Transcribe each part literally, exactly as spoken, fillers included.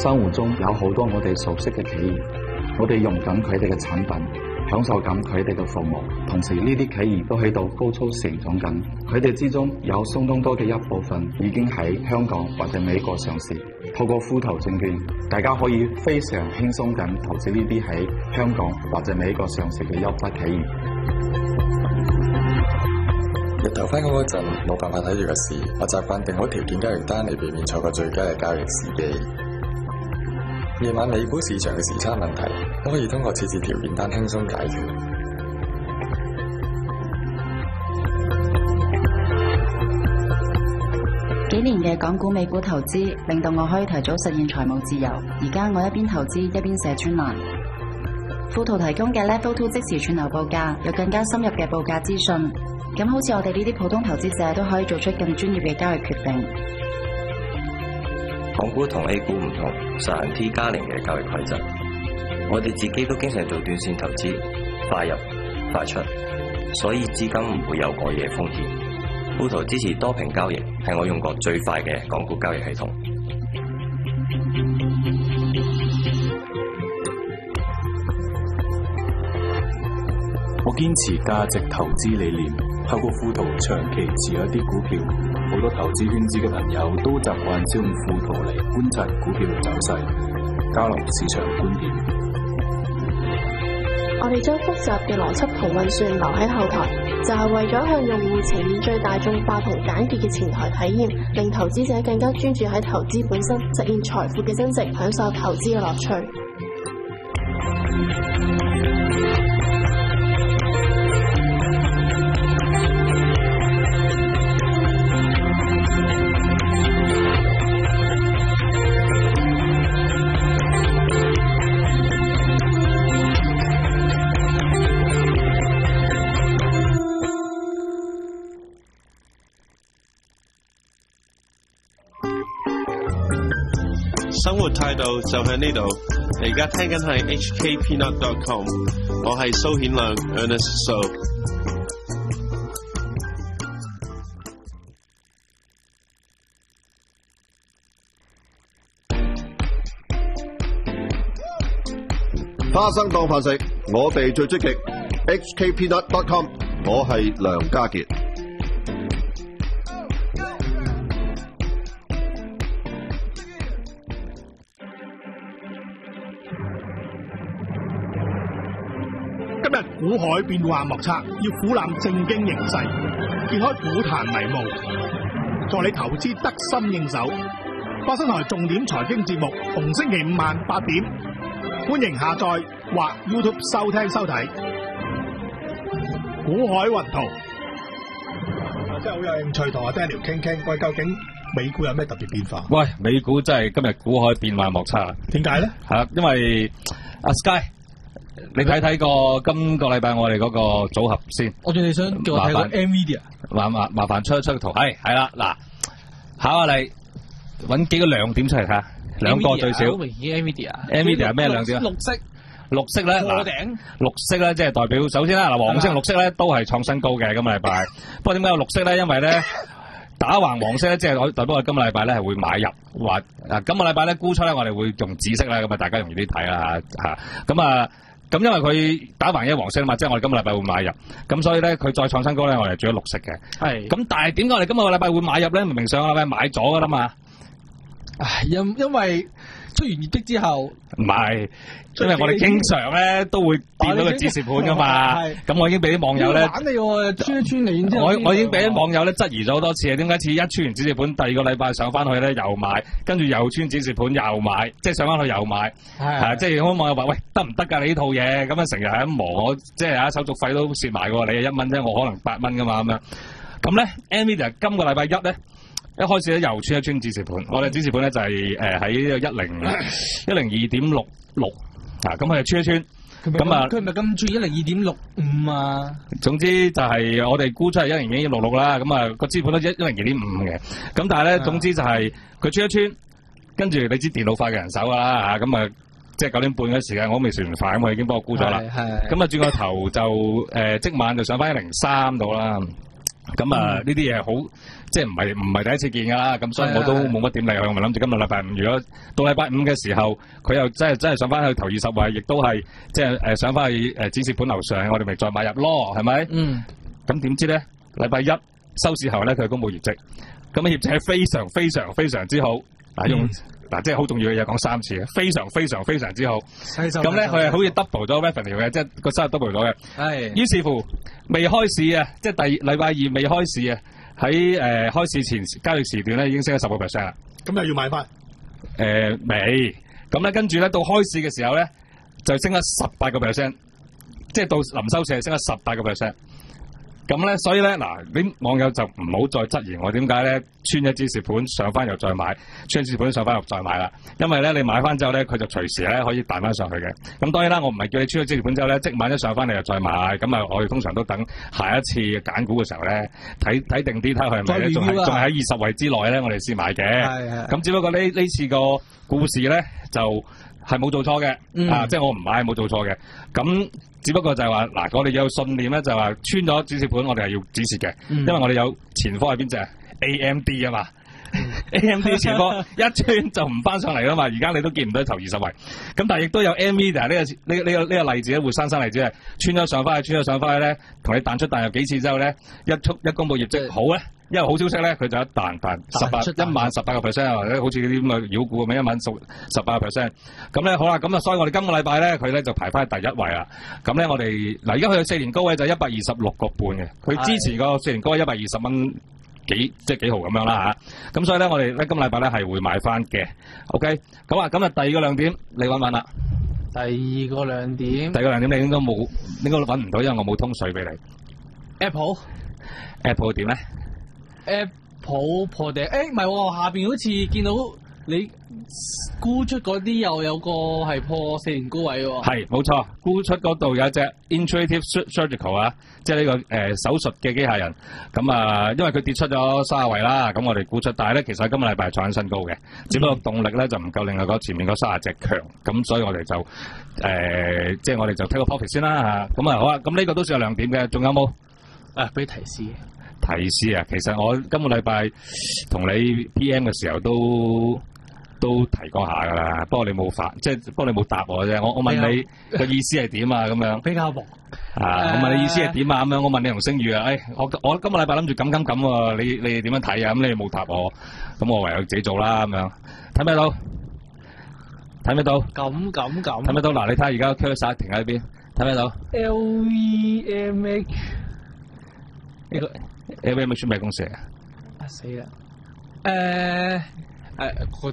生活中有好多我哋熟悉嘅企業，我哋用緊佢哋嘅產品，享受緊佢哋嘅服務，同時呢啲企業都喺度高速成長緊。佢哋之中有相當多嘅一部分已經喺香港或者美國上市。透過富途證券，大家可以非常輕鬆咁投資呢啲喺香港或者美國上市嘅優質企業。 日頭返工嗰陣冇辦法睇住個市，我習慣定好條件交易單嚟避免錯過最佳嘅交易時機。夜晚美股市場嘅時差問題都可以通過設置條件單輕鬆解決。 幾年嘅港股美股投資令到我可以提早實現財務自由。而家我一邊投資一邊寫專欄。富途提供嘅 Level Two 即時串流報價，有更加深入嘅報價資訊。咁好似我哋呢啲普通投資者都可以做出更專業嘅交易決定。 港股同 A 股唔同，實行 T 加零嘅交易規則。我哋自己都經常做短線投資，快入快出，所以資金唔會有過夜風險。富途支持多屏交易，係我用過最快嘅港股交易系統。 我堅持價值投資理念，透過富途長期持有一啲股票。好多投資圈子嘅朋友都習慣使用富途嚟觀察股票嘅走勢，交流市場觀點。 我哋將複雜嘅邏輯同運算留喺後台，就係為咗向用戶呈現最大眾化同簡潔嘅前台體驗，令投資者更加專注喺投資本身，實現財富嘅增值，享受投資嘅樂趣。 生活態度就喺呢度。你而家聽緊係 H K Peanut dot com， 我係蘇顯亮 Ernest So。 花生當飯食，我哋最積極。H K Peanut dot com， 我係梁家傑。 今日股海變幻莫測，要俯瞰正經形勢，揭開股壇迷霧，助你投資得心應手。花生台重點財經節目，逢星期五晚八點，歡迎下載或 YouTube 收聽收睇。股海雲圖，真係好有興趣同阿 Daniel 傾傾，喂，究竟美股有咩特別變化？ 喂，美股真係今日股海變幻莫測啊！ 點解咧？ 係啊，因為阿 Sky。你睇睇個今個禮拜我哋嗰個組合先。 我仲係想叫我睇個 Nvidia。麻麻麻煩出一出個圖，係係啦，嗱，考下你揾幾個亮點出嚟睇下，兩個最少。 明顯 Nvidia。 Nvidia 咩亮點？ 綠色。 綠色咧，嗱，綠色咧即係代表首先啦，嗱，黃色、綠色咧都係創新高嘅今個禮拜。不過點解有綠色咧？因為咧打橫黃色咧，即係代表我今個禮拜咧係會買入，話啊今個禮拜咧沽出咧，我哋會用紫色啦，咁啊大家容易啲睇啦嚇嚇，咁啊。咁因為佢打橫一黃色啊嘛，即係我哋今個禮拜會買入，咁所以咧佢再創新高咧，我哋做咗綠色嘅。係。咁但係點解我哋今個禮拜會買入咧？明明上個禮拜買咗噶啦嘛。 唉，因因為出完業績之後。 唔係，因為我哋經常咧都會見到個指示盤噶嘛。係。咁我已經俾啲網友咧。玩你喎，穿一穿你，然之後。我我已經俾啲網友咧質疑咗好多次啊！點解似一穿完指示盤，第二個禮拜上翻去咧又買，跟住又穿指示盤又買，即係上翻去又買。係。係即係好多網友話：喂，得唔得㗎？你呢套嘢咁樣成日喺咁磨，我即係啊手續費都蝕埋喎。你係一蚊啫，我可能八蚊㗎嘛咁樣。咁咧 ，Nvidia 今個禮拜一咧。一開始咧又穿一穿指示盤，我哋指示盤咧就係誒喺呢個一零一零二點六六啊，咁佢就穿一穿，咁啊佢係咪咁注意一零二點六五啊？ 總之就係我哋估出係一零二點六六啦，咁啊個指示盤都一一零二點五嘅，咁但係咧總之就係佢穿一穿，跟住你知電腦快嘅人手㗎啦嚇，咁啊即係九點半嘅時間我未食完飯，咁我已經幫我估咗啦，咁啊轉個頭就誒即晚就上翻一零三度啦。 咁啊，呢啲嘢好，即係唔係唔係第一次見㗎啦。咁所以我都冇乜點理佢。我咪諗住今日禮拜五，如果到禮拜五嘅時候，佢又真係真係上翻去頭二十位，亦都係即係誒上翻去誒指示盤樓上，我哋咪再買入咯，係咪？嗯。咁點知咧？禮拜一收市後咧，佢公佈業績，咁業績係非常非常非常之好。嗱用嗱即係好重要嘅嘢講三次嘅，非常非常非常之好。咁咧佢係好似 double 咗 revenue 嘅，即係個收入 double 咗嘅。係。於是乎未開市啊，即係第禮拜二未開市啊，喺誒、呃、開市前交易時段咧已經升咗十個 percent 啦。 咁又要買翻？ 誒未。咁咧跟住咧到開市嘅時候咧就升咗十八個 percent， 即係到臨收市係升咗十八個 percent。咁咧，所以咧，嗱，啲網友就唔好再質疑我點解咧穿咗指示盤上翻又再買，穿指示盤上翻又再買啦。因為咧，你買翻之後咧，佢就隨時咧可以彈翻上去嘅。咁當然啦，我唔係叫你穿咗指示盤之後咧，即晚一上翻嚟又再買。咁啊，我哋通常都等下一次揀股嘅時候咧，睇睇定啲，睇佢係咪咧仲係仲係喺二十位之內咧，我哋先買嘅。係係。咁只不過呢呢次個故事咧就係冇做錯嘅，嗯、啊，即係我唔買冇做錯嘅。咁只不過就係話嗱，我哋有信念咧，就係話穿咗指示盤，我哋係要止蝕嘅，嗯、因為我哋有前科係邊隻 A M D 啊嘛、嗯、，A M D 前科一穿就唔翻上嚟啦嘛，而家你都見唔到頭二十位。咁但係亦都有 Nvidia 呢個呢呢個呢個例子咧，活生生例子係穿咗上翻去，穿咗上翻去咧，同你彈出彈入幾次之後咧，一出一公佈業績好咧。因為好消息咧，佢就一彈彈十八一萬十八個 percent， 或者好似啲咁嘅妖股咁樣一萬十十八個 percent。咁咧好啦，咁啊，所以我哋今個禮拜咧，佢咧就排翻第一位啦。咁咧我哋嗱，而家去到四年高位就一百二十六個半嘅，佢之前個四年高位一百二十蚊幾，即係幾毫咁樣啦吓。咁所以咧，我哋咧今個禮拜咧係會買翻嘅。OK，咁啊，咁啊，第二個亮點你揾唔揾啦？ 第二個亮點， 第二個亮點你應該冇，應該都揾唔到，因為我冇通水俾你。 Apple Apple 點咧？ Apple 破頂，誒唔係喎，下邊好似見到你沽出嗰啲又有個係破四年高位喎。係冇錯，沽出嗰度有一隻 Intuitive Surgical 啊，即係呢、這個誒、呃、手術嘅機械人。咁啊、呃，因為佢跌出咗三十位啦，咁我哋沽出，但係咧其實今個禮拜係創緊新高嘅，只不過動力咧就唔夠另外嗰前面嗰三十隻強，咁所以我哋就誒、呃、即係我哋就 take 個 profit 先啦嚇。咁啊好啊，咁呢個都算係亮點嘅，仲有冇？啊，俾提示。提示啊，其實我今個禮拜同你 P M 嘅時候都都提過下噶啦，不過你冇發，即係不過你冇答我啫。我我問你個意思係點啊？咁樣比較薄啊！我問你意思係點啊？咁樣我問你同星宇啊，誒、哎，我我今個禮拜諗住咁咁咁喎，你你點樣睇啊？咁你冇答我，咁我唯有自己做啦。咁樣睇唔睇到？睇唔睇到？咁咁咁睇唔睇到？嗱，你睇下而家 cursor 停喺邊？睇唔睇到 ？L V M H 呢個。L V M H 咩公司啊？啊死啦！誒誒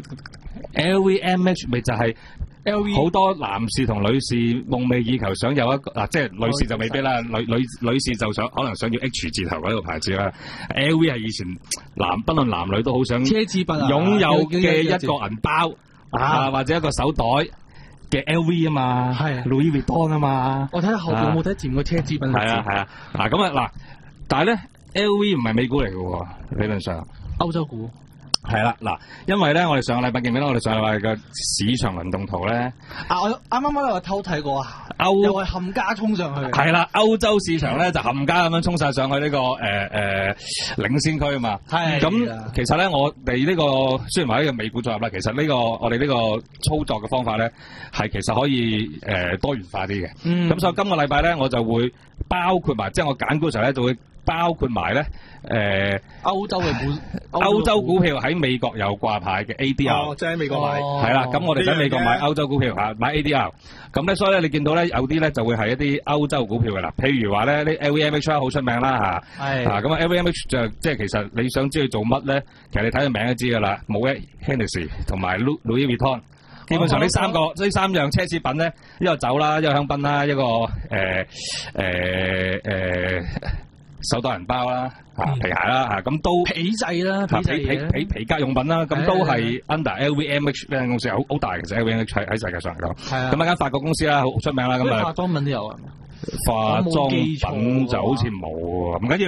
，L V M H 咪就係 L V 好多男士同女士夢寐以求想有一個嗱，即係女士就未必啦，女女女士就想可能想要 H 字頭嗰個牌子啦。L V 係以前男不論男女都好想奢侈品擁有嘅一個銀包啊，或者一個手袋嘅 L V 啊嘛，係 Louis Vuitton 啊嘛。我睇下後邊有冇睇前個奢侈品。係啊係啊，嗱咁啊嗱。但係咧 ，L V 唔係美股嚟嘅喎，理論上歐洲股係啦，嗱，因為咧，我哋上個禮拜記唔記得我哋上個禮拜嘅市場輪動圖咧？啊，我啱啱啱我偷睇過啊，歐又係冚家衝上去。係啦，歐洲市場咧就冚家咁樣衝晒上去呢、這個誒誒、呃呃、領先區啊嘛。係。咁其實咧，我哋呢個雖然話呢個美股組合啦，其實呢、這個我哋呢個操作嘅方法咧，係其實可以誒、呃、多元化啲嘅。嗯。咁所以今個禮拜咧，我就會包括埋，即係我揀股嘅時候咧，就會。包括埋咧，誒、呃、歐洲嘅股，歐洲股票喺美國有掛牌嘅 A D R，哦，即係喺美國買，係啦，咁我哋喺美國買歐洲股票嚇，買 A D R，咁咧所以咧你見到咧有啲咧就會係一啲歐洲股票嘅啦，譬如話咧啲 L V M H 好出名啦嚇，係，啊咁啊 L V M H 就即係其實你想知佢做乜咧，其實你睇個名就知㗎啦，Moet Hennessy 同埋 Louis Vuitton。基本上呢三個呢、哦、三樣奢侈品咧，一個酒啦，一個香檳啦，一個誒誒誒手袋銀包啦，啊皮鞋啦，嚇咁都皮製啦，皮皮皮皮皮革用品啦，咁都係 under L V M H 呢間公司，好好大其實 L V M H 喺喺世界上嚟講，咁一間法國公司啦，好出名啦，咁啊化妝品都有啊，化妝品就好似冇喎，唔緊要。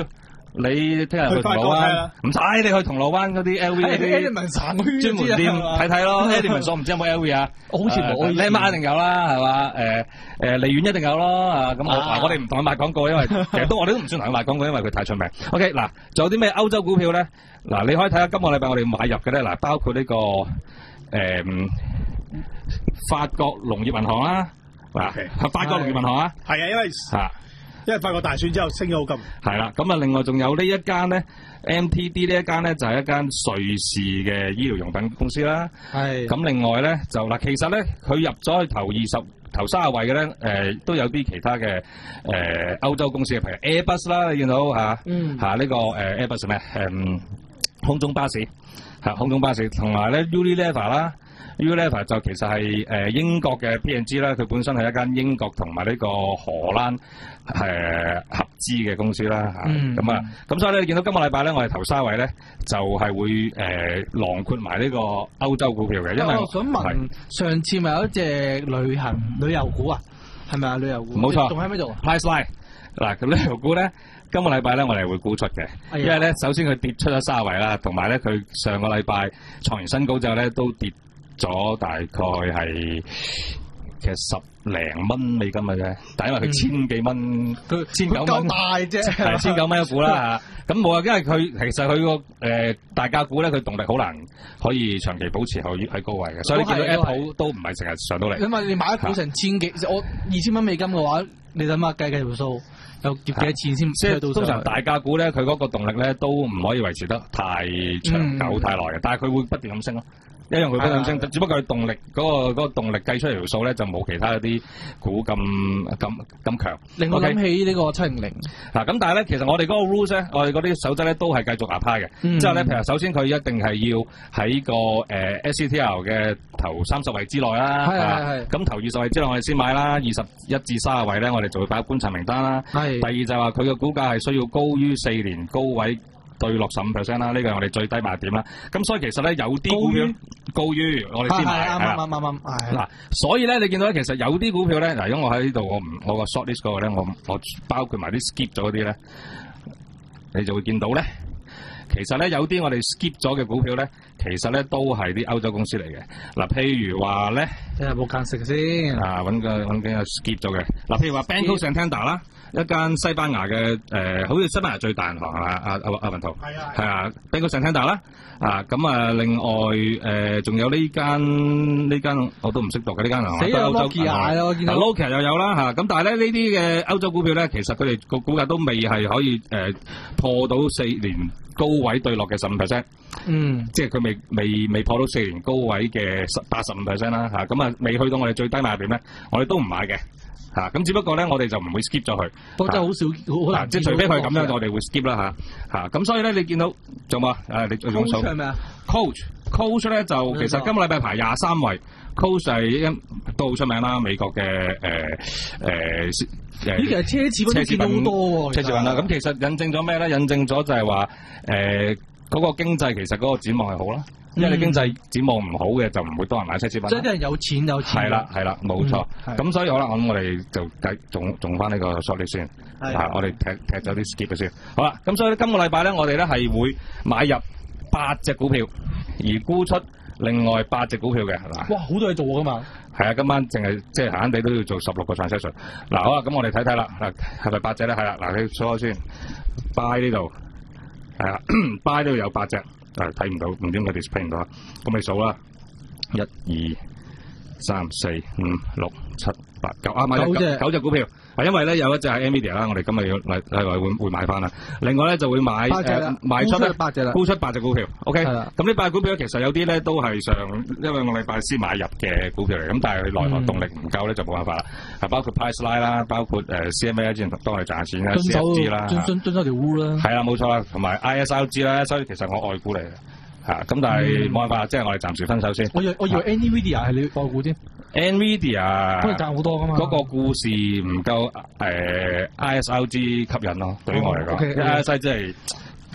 你聽日去銅鑼灣，唔使你去銅鑼灣嗰啲 L V 嗰啲專門店睇睇咯。Element 我唔知有冇 L V 啊？好似冇。Lema 一定有啦，係嘛？誒誒，利苑一定有咯。啊，咁我嗱我哋唔同佢賣廣告，因為其實都我哋都唔算同佢賣廣告，因為佢太出名。OK， 嗱，仲有啲咩歐洲股票咧？嗱，你可以睇下今個禮拜我哋買入嘅咧，嗱，包括呢個誒法國農業銀行啦，嗱，法國農業銀行啊， 係啊，因為嚇。因為法國大選之後升咗好咁， 係啦，咁啊另外仲有呢一間咧 M T D 呢一間咧就係一間瑞士嘅醫療用品公司啦。係。咁另外咧就嗱，其實咧佢入咗去頭二十頭三十位嘅咧，誒、呃、都有啲其他嘅誒歐洲公司嘅，譬如 Airbus 啦，你見到嚇，嗯，嚇呢、這個誒、呃、Airbus 咩？誒、嗯、空中巴士嚇空中巴士，同埋咧 Unilever 啦。Unilever 就其實係誒英國嘅 P and G 啦，佢本身係一間英國同埋呢個荷蘭誒、呃、合資嘅公司啦嚇。咁啊，咁、嗯、所以咧，你見到今個禮拜咧，我哋頭三位咧就係、是、會誒、呃、囊括埋呢個歐洲股票嘅。因為我想問，上次咪有一隻旅行旅遊股啊？係咪啊？旅遊股冇錯，仲喺邊度 ？Priceline 嗱，咁旅遊股咧，今個禮拜咧我哋會沽出嘅，因為咧首先佢跌出咗三位啦，同埋咧佢上個禮拜創完新高之後咧都跌咗大概係其實十零蚊美金嘅啫，但係因為佢千幾蚊，佢千九蚊，大啫，係千九蚊一股啦嚇。咁冇啊，因為佢其實佢個誒大價股咧，佢動力好難可以長期保持喺喺高位嘅，所以你見到 Apple 都唔係成日上到嚟。因為你買一股成千幾，我二千蚊美金嘅話，你諗下計計條數，有跌幾多錢先？即係通常大價股咧，佢嗰個動力咧都唔可以維持得太長久、嗯、太耐嘅，但係佢會不斷咁升咯。一樣會不斷升，只不過佢動力嗰、那個嗰、那個動力計出嚟條數咧，就冇其他嗰啲股咁咁咁強。令我諗起呢個七零零。嗱咁，但係咧，其實我哋嗰個 rules 咧，我哋嗰啲守則咧，都係繼續 apply 嘅。嗯、之後咧，譬如首先佢一定係要喺個誒、呃、S C T L 嘅頭三十位之內啦。係係係。咁頭二十位之內我哋先買啦，二十一至三十位咧，我哋就會擺喺觀察名單啦。係。第二就係話佢嘅股價係需要高於四年高位。對落十五 percent 啦，呢個係我哋最低賣點啦。咁所以其實咧有啲股票高於我哋先買，係啦，啱啱啱啱。嗱，所以咧你見到咧，其實有啲股票咧，嗱，因為我喺呢度，我唔我個 short list 嗰個咧，我我包括埋啲 skip 咗嗰啲咧，你就會見到咧，其實咧有啲我哋 skip 咗嘅股票咧，其實咧都係啲歐洲公司嚟嘅。嗱，譬如話咧，有冇間食先？啊，揾個揾幾個 skip 咗嘅。嗱，譬如話 Banco Santander 啦。一間西班牙嘅誒、呃，好似西班牙最大銀行係嘛？阿阿阿文圖係啊，係啊 Banco Santander 啦，啊咁啊，另外誒仲、呃、有呢間呢間我都唔識讀嘅呢間銀行，死啊 Nokia 咯，見到 Nokia 又有啦嚇，咁、啊、但係咧呢啲嘅歐洲股票咧，其實佢哋個股價都未係可以誒、呃、破到四年高位對落嘅十五 percent， 嗯，即係佢未未未破到四年高位嘅八十五 percent 啦嚇，咁啊未去到我哋最低買點咧，我哋都唔買嘅。嚇咁、啊、只不過咧，我哋就唔會 skip 咗佢。不過真係好少，好難。即係除非佢咁樣，我哋會 skip 啦嚇嚇。咁所以咧，你見到做乜？誒，你做數。Coach 係咩啊 ？Coach，Coach 咧就其實今個禮拜排廿三位。Coach 係都好出名啦，美國嘅誒誒誒。呢其實奢侈品見到好多喎。奢侈品啦，咁其實印證咗咩咧？印證咗就係話誒嗰個經濟其實嗰個展望係好啦。因為你經濟展望唔好嘅，就唔會多人買奢侈品。即係啲人有錢有錢。係啦係啦，冇錯。咁、嗯、所以好啦，我諗我哋就繼仲仲翻呢個 short list 先。係啊，我哋踢踢咗啲 skip 嘅先。好啦，咁所以今個禮拜咧，我哋咧係會買入八隻股票，而沽出另外八隻股票嘅，係嘛？哇，好多嘢做㗎嘛。係啊，今晚淨係即係閒閒地都要做十六個 transaction。嗱，好啦，咁我哋睇睇啦。嗱，係咪八隻咧？係啦，嗱，你數下先。buy 呢度係啊 ，buy 呢度有八隻。誒睇唔到，唔知點解 display 唔到啊？咁你數啦，一、二、三、四、五、六、七、八、九啊，買咗九九隻股票。啊，因為咧有一隻係 Nvidia 啦，我哋今日要嚟嚟會會買翻啦。另外咧就會買誒賣出咧八隻啦，沽出八隻股票。OK，咁呢八隻股票其實有啲咧都係上一兩個禮拜先買入嘅股票嚟，咁但係佢內行動力唔夠咧就冇辦法啦。係包括 Priceline 啦，包括誒 C M A 之前幫我哋賺錢啦 ，C F G 啦，遵守遵守條 rule 啦。係啦，冇錯啦，同埋 I S R G 啦，所以其實我外股嚟嘅。嚇，咁但係冇辦法，即係我哋暫時分手先。我以我以為 Nvidia 係你外股添。Nvidia 都係賺好多噶嘛。嗰個故事唔夠誒 I S R G 吸引咯，對於我嚟講。I S R G 即係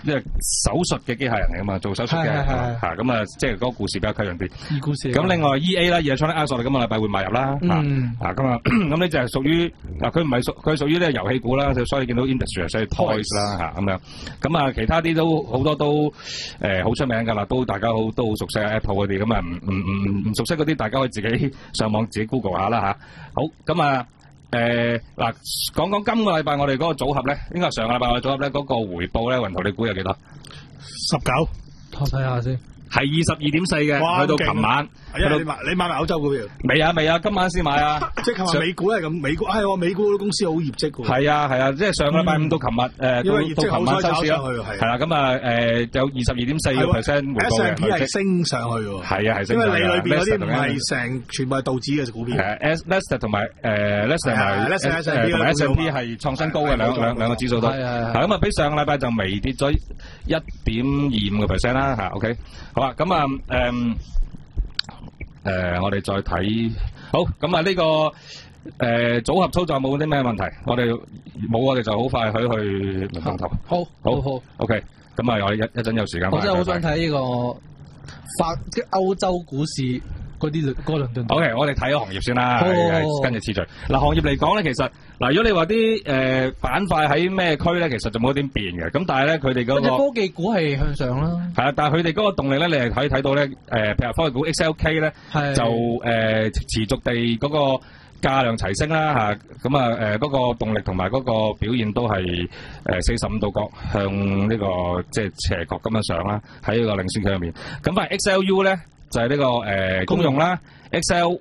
因為手術嘅機械人嚟噶嘛，做手術嘅嚇，咁啊，即係嗰個故事比較吸引啲。 依故事。 咁另外 E A 啦，Electronic Arts 我哋今個禮拜會買入啦，嚇啊咁啊，咁呢就係屬於嗱，佢唔係屬佢係屬於呢個遊戲股啦，所以見到 industry 所以 toys 啦嚇咁樣。咁啊，其他啲都好多都誒好出名㗎啦，都大家好都好熟悉 Apple 嗰啲，咁啊唔唔唔唔熟悉嗰啲，大家可以自己上網自己 Google 下啦嚇。好，咁啊。誒嗱，講講今個禮拜我哋嗰個組合咧，應該係上個禮拜我哋組合咧嗰個回報咧，雲圖你估有幾多？ 十九， 我睇下先。 係二十二點四嘅，去到琴晚。 係啊，你買你買埋歐洲股票？ 未啊未啊，今晚先買啊！ 即係琴日美股係咁，美股係喎，美股公司好業績喎。 係啊係啊，即係上個禮拜五到琴日誒， 因為業績到琴晚收市啊， 係啦咁啊誒有二十二點四個 percent 回報嘅。 S and P 係升上去喎。係啊係升。因為你裏邊嗰啲唔係成全部係道指嘅股票。 誒 Lester 同埋誒 Lester 同埋誒同埋 S and P 係創新高嘅兩兩兩個指數都。係係係。咁啊，比上個禮拜就微跌咗一點二五個 percent 啦嚇。OK， 好啊，咁啊誒。誒、呃，我哋再睇好咁啊！呢、這個誒、呃、組合操作冇啲咩問題，我哋冇，我哋就好快去去輪動圖。好，好，好 ，OK。咁啊，我一一陣有時間。 我真係好想睇呢個法即係歐洲股市嗰啲嗰輪動圖。 OK，我哋睇行業先啦，跟住次序。嗱，行業嚟講咧，其實嗱，如果你話啲誒板塊喺咩區咧，其實就冇點變嘅。咁但係咧，佢哋嗰個科技股係向上啦。係啊， 但係佢哋嗰個動力咧，你係可以睇到咧，誒、呃，譬如科技股 X L K 咧，就誒、呃、持續地嗰個價量齊升啦嚇。咁啊誒嗰個動力同埋嗰個表現都係誒四十五度角向呢、這個即係斜角咁樣上啦，喺呢個領先區入面。咁反而 X L U 咧就係、是、呢、這個誒、呃、公用啦 ，X L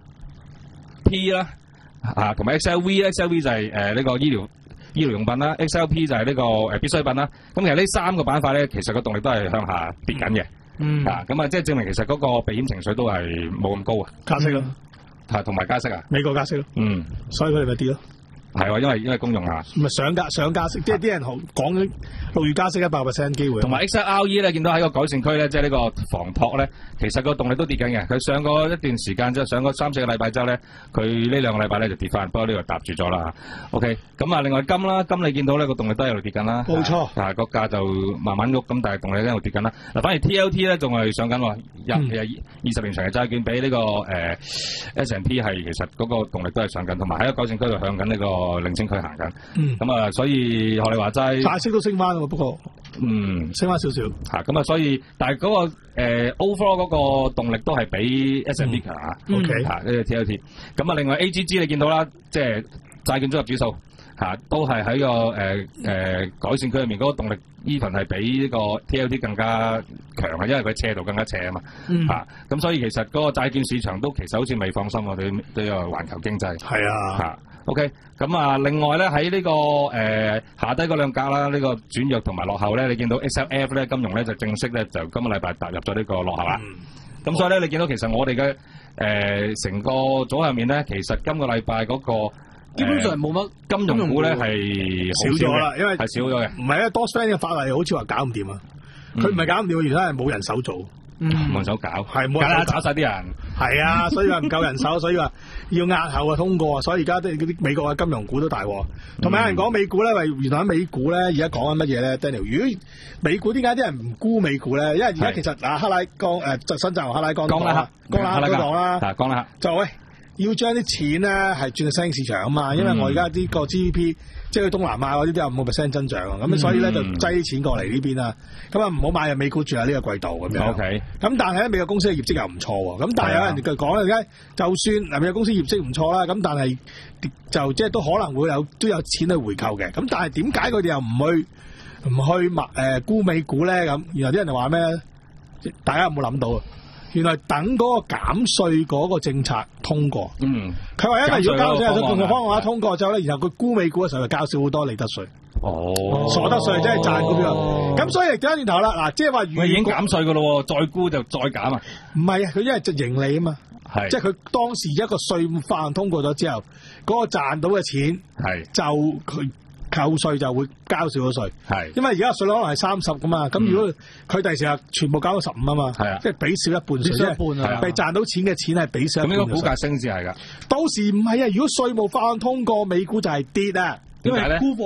P 啦。啊，同埋 X L V，X L V 就係誒呢個醫療醫療用品啦 ，X L P 就係呢個誒必需品啦。咁其實呢三個板塊咧，其實個動力都係向下跌緊嘅。嗯。啊，咁啊，即係證明其實嗰個避險情緒都係冇咁高啊。 加息咯。 係同埋加息啊。 美國加息咯。嗯。所以佢哋咪跌咯。係喎，因為因為公用啊。 唔係上加上加息，即係啲人講緊六月加息一百 percent 機會。 同埋 X L R E 咧，見到喺個改善區咧，即係呢個防撲咧，其實個動力都跌緊嘅。佢上過一段時間之後，上過三四個禮拜之後咧，佢呢兩個禮拜咧就跌翻，不過呢個搭住咗啦。OK，咁啊，另外金啦，金你見到呢個動力都喺度跌緊啦。 冇錯。 但係個價就慢慢喐，咁但係動力喺度跌緊啦。嗱，反而 T L T 咧仲係上緊喎，廿其實二十年長嘅債券比呢、這個誒、呃、S and P 係其實嗰個動力都係上緊，同埋喺個改善區度向緊呢個領先區行緊。嗯，咁啊，所以學你話齋， 大息都升翻喎，不過，嗯，升翻少少， 嚇，咁啊，所以，但係嗰、那個誒、呃、overall 嗰個動力都係比 S and P 強啊，OK，嚇，呢個 T L T，咁啊，另外 A G G 你見到啦，即係債券綜合指數嚇、啊，都係喺個誒誒、呃呃、改善區入面嗰個動力 even 係比呢個 T L T 更加強啊，因為佢斜度更加斜啊嘛，嚇、嗯，咁、啊、所以其實嗰個債券市場都其實好似未放心喎，對對個環球經濟， 係啊，嚇。 OK，咁啊，另外咧喺呢、這個誒、呃、下低嗰兩格啦，呢、這個轉弱同埋落後咧，你見到 X L F 咧金融咧就正式咧就今個禮拜踏入咗呢個落後啦。咁、嗯、所以咧，你見到其實我哋嘅誒成個組合入面咧，其實今個禮拜嗰個、呃、 基本上冇乜金融股咧係少咗啦，因為係少咗嘅。 唔係啊，多 friend 嘅法例好似話搞唔掂啊，佢唔係搞唔掂，原來係冇人手做。 嗯，冇人手搞， 係冇人手炒晒啲人， 係啊，所以話唔夠人手，所以話要押後啊通過啊，所以而家啲嗰啲美國嘅金融股都大鑊，同埋有人講美股咧，喂，原來喺美股咧，而家講緊乜嘢咧 ？Daniel，如果美股點解啲人唔沽美股咧？因為而家其實啊，克拉江誒，新澤克拉江，江拉克，江拉克都講啦， 啊，江拉克就喂，要將啲錢咧係轉去新興市場啊嘛，因為我而家啲個 G D P。即係去東南亞嗰啲都有五個 percent 增長啊，咁、嗯、所以咧就擠啲錢過嚟呢邊啦。咁啊唔好買入美股住喺呢個季度咁樣。OK。咁但係咧美國公司嘅業績又唔錯喎。咁但係有人就講咧，而家就算嗱美國公司業績唔錯啦，咁但係就即係都可能會有都有錢去回購嘅。咁但係點解佢哋又唔去唔去買誒沽美股咧？咁原來啲人就話咩？大家有冇諗到啊？原來等嗰個減稅嗰個政策通過，嗯，佢話因為如果交稅有個方案通過之後咧，然後佢沽美股嘅時候就交少好多利得稅，哦，所得稅即係賺股票，咁、哦、所以掉翻轉頭啦，嗱，即係話如果已經減稅噶咯，再沽就再減啊， 唔係啊，佢因為就盈利啊嘛，係，即係佢當時一個稅法案通過咗之後，嗰、嗰個賺到嘅錢係就佢。扣稅就會交少咗稅，係，因為而家稅率可能係三十噶嘛，咁、嗯、如果佢第時啊全部交到十五啊嘛，係啊，即係俾少一半稅，少一半啊，被賺到錢嘅錢係俾少一半。咁呢個股價升至係㗎，到時唔係啊，如果稅務法案通過，美股就係跌啊，因為沽貨咯。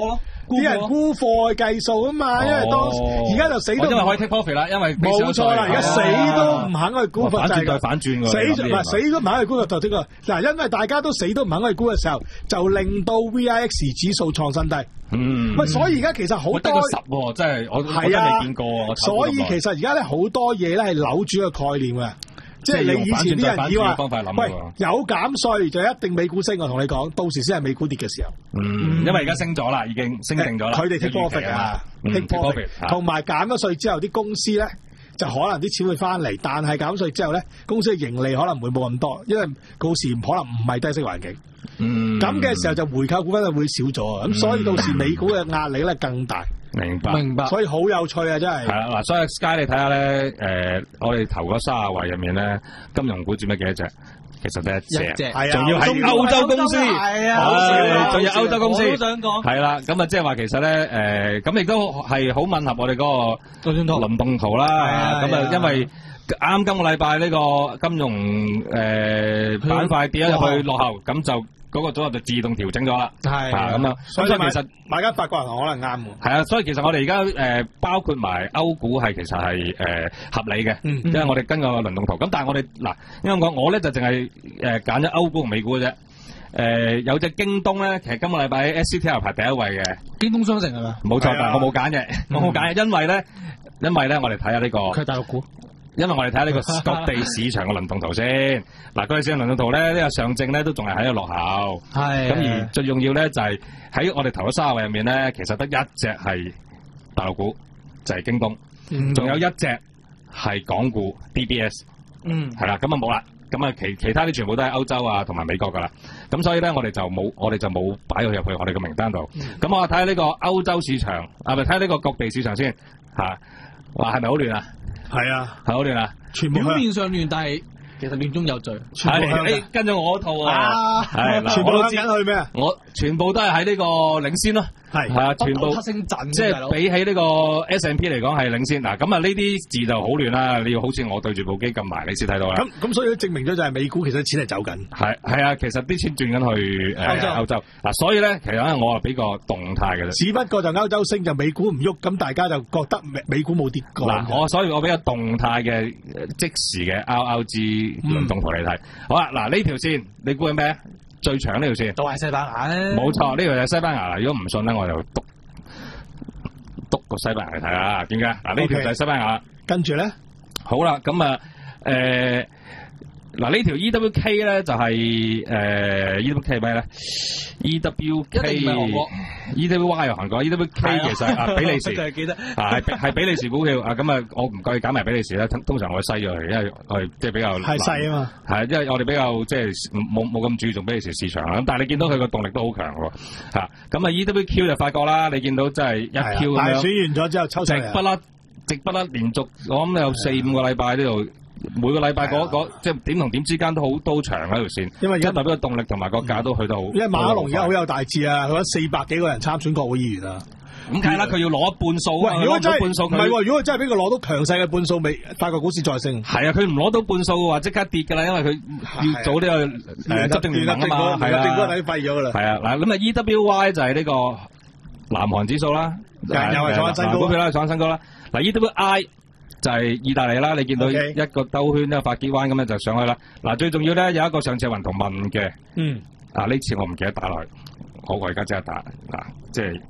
啲人沽貨去計數啊嘛，因為當而家就死都因為可以 take profit 啦，因為冇錯啦，而家死都唔肯去沽貨， 反轉再反轉死唔係死都唔肯去沽貨就即個嗱，因為大家都死都唔肯去沽嘅時候，就令到 V I X 指數創新低。 嗯， 喂，所以而家其實好多得個十喎，真係我我真係未見過喎。 所以其實而家咧好多嘢咧係扭轉個概念嘅。即係你以前啲人以為，喂有減稅就一定美股升，我同你講，到時先係美股跌嘅時候。 嗯，因為而家升咗啦，已經升定咗啦。 佢哋 take profit 啊 ，take profit，同埋減咗稅之後，啲公司咧就可能啲錢會翻嚟，但係減稅之後咧，公司嘅盈利可能會冇咁多，因為到時可能唔係低息環境。 嗯， 咁嘅時候就回購股份就會少咗，咁、嗯、所以到時美股嘅壓力咧更大。 明白， 明白，所以好有趣啊！真係。 係啦，嗱，所以 Sky 你睇下咧，誒、呃，我哋頭嗰卅位入面咧，金融股佔咗幾多隻？其實得一隻，係啊，仲要係歐洲公司，係啊，仲要歐洲公司，我都想講。係啦，咁啊，即係話其實咧，誒，咁亦都係好吻合我哋嗰個輪動圖啦。咁啊，因為啱今個禮拜呢個金融誒板塊跌咗入去落後，咁就。嗰個組合就自動調整咗啦，係啊咁樣，所以其實大家發覺可能啱喎。 係啊，所以其實我哋而家誒包括埋歐股係其實係誒、呃、合理嘅，嗯、因為我哋跟個輪動圖。咁但係我哋嗱，因為講我咧就淨係誒揀咗歐股同美股嘅啫。誒、呃、有隻京東咧，其實今個禮拜 S C T L 排第一位嘅。 京東商城係咪？ 冇錯，但係我冇揀嘅，我冇揀，因為咧，因為咧，我哋睇下呢個。 佢係大陸股。 因為我哋睇下呢個各地市場嘅輪動圖先，嗱，各地市場輪動圖咧，呢、這個上證咧都仲係喺度落後，係咁而最重要咧就係、是、喺我哋頭嗰三十位入面咧，其實得一隻係大陸股，就係、是、京東，仲、嗯、有一隻係港股 D B S， 嗯，係啦，咁啊冇啦，咁啊其其他啲全部都係歐洲啊同埋美國噶啦，咁所以咧我哋就冇我哋就冇擺佢入去我哋嘅名單度，咁、嗯、我睇下呢個歐洲市場，啊咪睇下呢個各地市場先，吓，話係咪好亂啊？係啊，係好亂啊！ 全部表面上亂，但係其實亂中有序。 係，跟住我套啊，係， 全部都揀去咩啊？ 我全部都係喺呢個領先咯。係係啊，全部即係比起呢個 S and P 嚟講係領先嗱，咁啊呢啲字就好亂啦，你要好似我對住部機撳埋你先睇到啦。 咁咁所以都證明咗就係美股其實錢係走緊。 係係啊，其實啲錢轉緊去誒歐洲歐洲嗱，所以咧其實咧我係比較動態嘅啫。 只不過就歐洲升就美股唔喐，咁大家就覺得美美股冇跌過。 嗱，我所以我比較動態嘅即時嘅 R R G 輪動圖嚟睇。好啦，嗱呢條線你估係咩？最長呢條線都係西班牙咧， 冇錯，呢條就係西班牙啦。如果唔信咧，我就篤篤個西班牙嚟睇下，點解？嗱呢條就係西班牙， okay. 跟住咧， 好啦，咁啊誒嗱呢條 E W K 咧就係、是、誒、呃、E W K 咩咧 ？E W K 一定唔係韓國 ，E W Y 係韓國 ，E W K 其實啊比利時， 就係記得係係比利時股票啊，咁啊我唔該揀埋比利時啦，通常我會篩咗佢，因為我哋即係比較係細啊嘛， 係因為我哋比較即係冇冇咁注重比利時市場啦，咁但係你見到佢個動力都好強喎，嚇咁啊 E W Q 就發覺啦，你見到真係一 Q 咁樣， 大選完咗之後抽上嚟， 直不甩直不甩連續我諗有四五個禮拜呢度。每個禮拜嗰嗰即係點同點之間都好都長嗰條線，因為而家代表個動力同埋個價都去到好。 因為馬克龍而家好有大志啊，佢四百幾個人參選國會議員啊。 咁梗係啦，佢要攞一半數啊！ 如果真係半數， 唔係喎，如果佢真係俾佢攞到強勢嘅半數，未法國股市再升。 係啊，佢唔攞到半數嘅話，即刻跌㗎啦，因為佢要做呢個誒執政聯盟啊嘛，係啊， 政府底廢咗㗎啦。 係啊，嗱咁啊 E W Y 就係呢個南韓指數啦， 又係創新高， 股票啦創新高啦。嗱 E W I。就係意大利啦，你見到一個兜圈一個發結彎咁樣就上去啦。嗱，最重要咧有一個上次雲圖問嘅，嗯，啊呢次我唔記得打落去，好我而家即刻打嗱，即係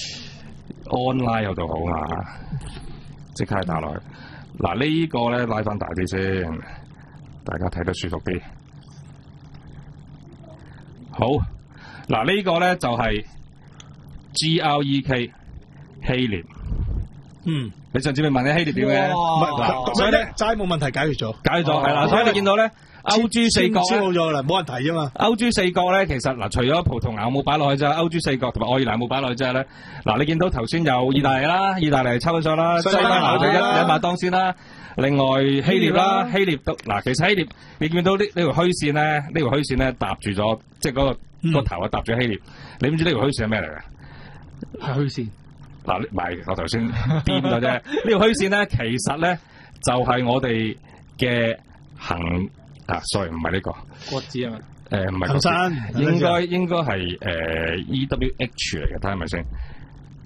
online 有度好嘛，即刻打落去。嗱、這個、呢個咧拉翻大啲先，大家睇得舒服啲。好，嗱、這個、呢個咧就係、是、G R E K 希臘。嗯，你上次咪問你希臘點嘅？ 嗱，所以咧債務問題解決咗， 解決咗係啦。所以你見到咧歐豬四國超好咗啦，冇人提啫嘛。 歐豬四國咧，其實嗱，除咗葡萄牙冇擺落去啫，歐豬四國同埋愛爾蘭冇擺落去之後咧，嗱，你見到頭先有意大利啦，意大利抽咗啦，西班牙就一一馬當先啦。另外希臘啦，希臘都嗱，其實希臘你見到呢呢條虛線咧，呢條虛線咧搭住咗，即係嗰個個頭啊搭住希臘。你唔知呢條虛線係咩嚟嘅？ 係虛線。 嗱，唔係我頭先編咗啫。呢條虛線咧，其實咧就係、是、我哋嘅行啊 ，sorry 唔係呢個國指啊嘛。 誒唔係國指，應該應該係誒 E W H 嚟嘅，睇係咪先？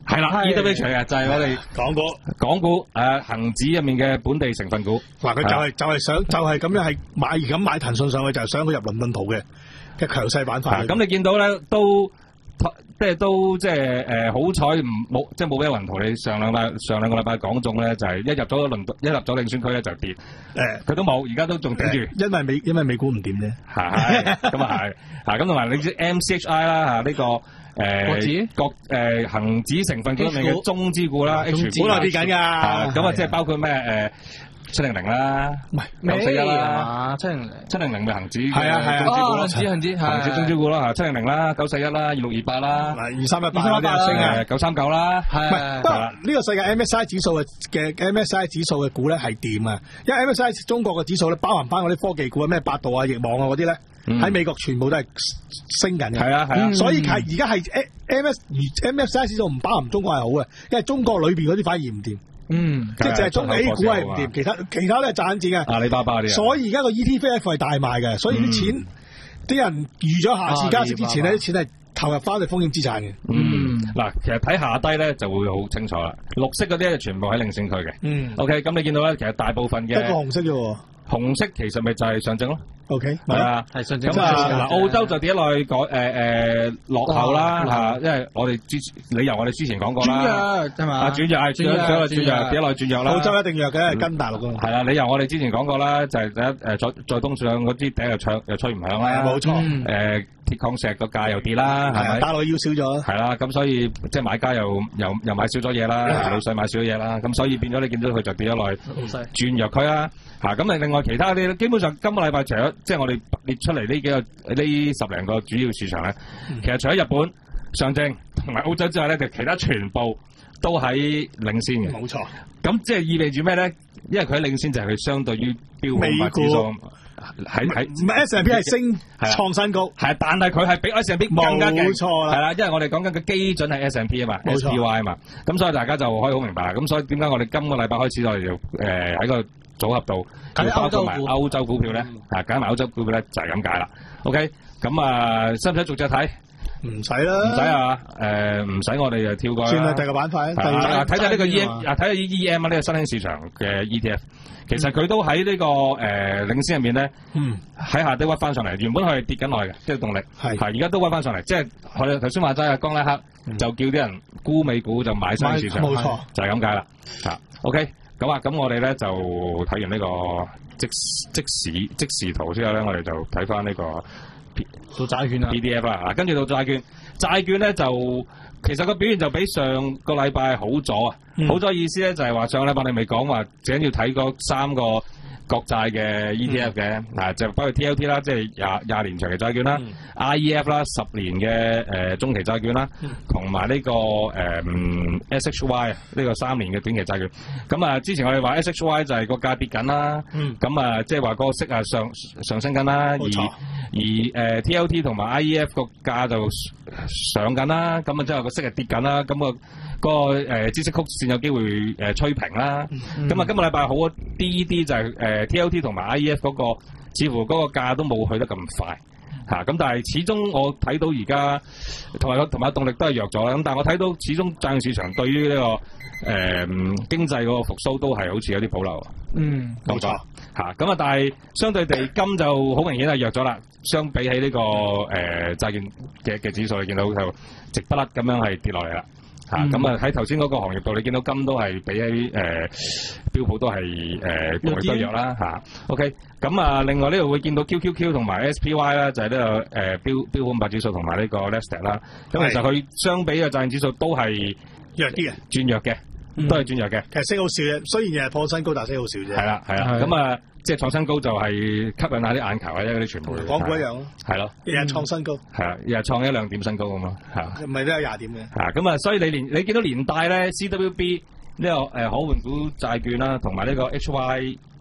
係啦 ，E W H 嚟嘅就係我哋港股， 港股誒恆指入面嘅本地成分股。 嗱，佢就係就係想就係咁樣係買咁買騰訊上去，就係想佢入倫敦圖嘅嘅強勢板塊。 咁你見到咧都即係都即係誒好彩唔冇即係冇俾雲圖你上兩禮上兩個禮拜講中咧，就係一入咗倫敦一入咗領選區咧就跌。誒，佢都冇，而家都仲頂住。 因為美因為美股唔掂啫。 係，咁啊係。嚇，咁同埋你知 M C H I 啦嚇呢個。誒，國指國誒恆指成分股入面嘅中資股啦 ，H 股內跌緊㗎， 咁啊即係包括咩誒七零零啦， 唔係九四一啦， 七零零七零零咪恆指係啊係啊， 恆指恆指恆指中資股啦嚇，七零零啦，九四一啦，二六二八啦， 二三一八二三一八啦， 九三九啦， 係不過呢個世界 M S I 指數嘅嘅 M S I 指數嘅股咧係掂啊，因為 M S I 中國嘅指數咧包含翻嗰啲科技股啊，咩百度啊、易網啊嗰啲咧。喺、嗯、美國全部都係升緊嘅， 係啊係啊， 所以係而家係 M S M S I 指數唔包含中國係好嘅，因為中國裏邊嗰啲反而唔掂， 嗯， 即係就係中 A 股係唔掂，其他其他都係賺錢嘅， 阿里巴巴啲， 所以而家個 E T F 係大賣嘅，所以啲錢啲、嗯、人預咗下次加息之前呢啲錢係投入翻去風險資產嘅。 嗯，嗱、嗯，其實睇下低咧就會好清楚啦，綠色嗰啲係全部喺領先區嘅。嗯 ，OK， 咁你見到咧，其實大部分嘅一個紅色啫喎， 紅色其實咪就係上證咯。O K， 係啊， 係上證。 咁啊，嗱，澳洲就跌落去改誒誒落後啦嚇，因為我哋之理由我哋之前講過啦， 轉弱係嘛？ 啊轉弱係轉弱轉弱轉弱跌落去轉弱啦。 澳洲一定弱嘅，跟大陸㗎。 係啦，理由我哋之前講過啦，就係第一誒再再東上嗰啲笛又唱又吹唔響啦。 冇錯。 誒鐵礦石個價又跌啦，係咪？ 大陸要少咗。 係啦，咁所以即係買家又又又買少咗嘢啦，老細買少咗嘢啦，咁所以變咗你見到佢就跌咗落去轉弱區啦。嚇咁啊！另外其他啲基本上今個禮拜除咗即係我哋列出嚟呢幾個呢十零個主要市場咧，嗯、其實除咗日本上證同埋澳洲之外咧，就其他全部都喺領先嘅。 冇錯。 咁即係意味住咩咧？因為佢喺領先就係佢相對於標普指數喺喺唔係 S and P 係升創新高， 係但係佢係比 S and P 更加勁。 冇錯啦。 係啦，因為我哋講緊嘅基準係 S and P 啊嘛 ，S P Y 啊嘛。咁所以大家就可以好明白啦。咁所以點解我哋今個禮拜開始我哋就誒喺個組合度包括埋歐洲股票咧，啊揀埋歐洲股票咧就係咁解啦。OK， 咁啊，使唔使逐隻睇？ 唔使啦，唔使啊，誒唔使我哋就跳過啦。 算啦，第二個板塊， 睇睇呢個 E M， 啊睇下 E M 啊呢個新興市場嘅 E T F， 其實佢都喺呢、這個誒、呃、領先入面咧，喺、嗯、下低屈翻上嚟，原本係跌緊落去嘅，即係動力係，而家都屈翻上嚟，即係我哋頭先話齋啊，江拉克、嗯、就叫啲人沽美股就買新興市場， 冇錯， 就係咁解啦。啊 ，OK。咁啊，咁我哋咧就睇完呢個即即時即時圖之後咧，我哋就睇翻呢個做債券啦 ，P D F 啦，啊，跟住到債券，債券咧就其實個表現就比上個禮拜好咗啊，嗯、好咗意思咧就係話上個禮拜你未講話，最緊要睇嗰三個國債嘅 E T F 嘅，嗱、嗯、就包括 T L T 啦，即係廿廿年長期債券啦、嗯、，I E F 啦，十年嘅誒、呃、中期債券啦，同埋呢個誒、呃、S H Y 呢個三年嘅短期債券。咁啊，之前我哋話 S H Y 就係個價跌緊啦，咁啊即係話個息啊上上升緊啦，而而誒、呃、T L T 同埋 I E F 個價就上緊啦，咁啊即係個息係跌緊啦，咁、那個。個誒孳息曲線有機會誒吹平啦，咁啊、嗯、今個禮拜好啲啲就係、是、誒、呃、T L T 同埋 I E F 嗰、那個，似乎嗰個價都冇去得咁快嚇，咁、啊、但係始終我睇到而家同埋同埋動力都係弱咗啦，咁但係我睇到始終債券市場對於呢、這個誒、呃、經濟嗰個復甦都係好似有啲保留。 嗯， 冇錯嚇，咁啊但係相對地金就好明顯係弱咗啦，相比起呢、這個誒、呃、債券嘅嘅指數，你見到就直不甩咁樣係跌落嚟啦。啊，咁啊喺頭先嗰個行業度，你見到金都係比起誒、呃、標普都係誒動力都弱啦嚇。OK，咁啊另外呢度會見到 Q Q Q 同埋 S P Y 啦，就係呢個誒標標普五百指數同埋呢個 Nasdaq 啦。咁其實佢相比嘅債券指數都係弱啲嘅， 轉弱嘅， 嗯、 都係轉弱嘅。 其實升好少嘅，雖然又係破新高，但係升好少啫。 係啦，係啦。咁啊。即係創新高就係吸引下啲眼球啊！因為啲傳媒港股一樣咯， 係咯， 日日創新高， 係啊，日日創一兩點新高咁咯，係唔係都有廿點嘅？ 係咁啊，所以你連你見到連帶咧 C W B 呢、這個誒、呃、可換股債券啦，同埋呢個 H Y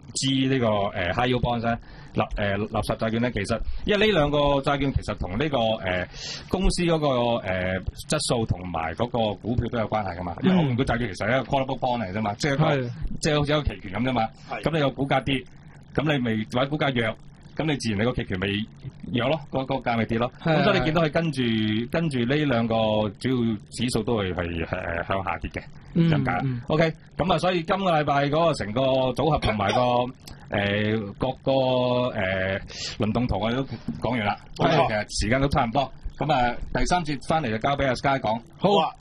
G 呢、這個誒、呃、High Yield Bonds 咧，垃誒垃圾債券咧，其實因為呢兩個債券其實同呢、這個誒、呃、公司嗰、那個誒、呃、質素同埋嗰個股票都有關係噶嘛。因為可換股債券其實係一個 callable bond 嚟啫嘛，即係一個即係好似一個期權咁啫嘛。咁你個股價跌。咁你咪或者股價弱，咁咁你自然你個期權咪弱咯，個個價咪跌咯。 係咁所以你見到佢跟住跟住呢兩個主要指數都係係誒向下跌嘅，咁解。 嗯嗯 OK，咁啊，所以今個禮拜嗰個成個組合同埋個誒、呃、各個誒、呃、輪動圖我哋都講完啦。 係其實時間都差唔多。咁啊，第三節翻嚟就交俾阿 Sky 講。 好啊。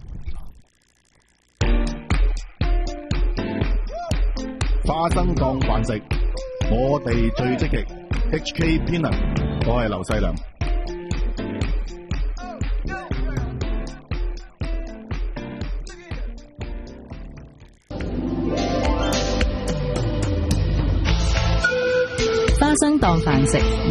花生當飯食，我哋最積極。H K Peanut，我係劉細良。 花生當飯食，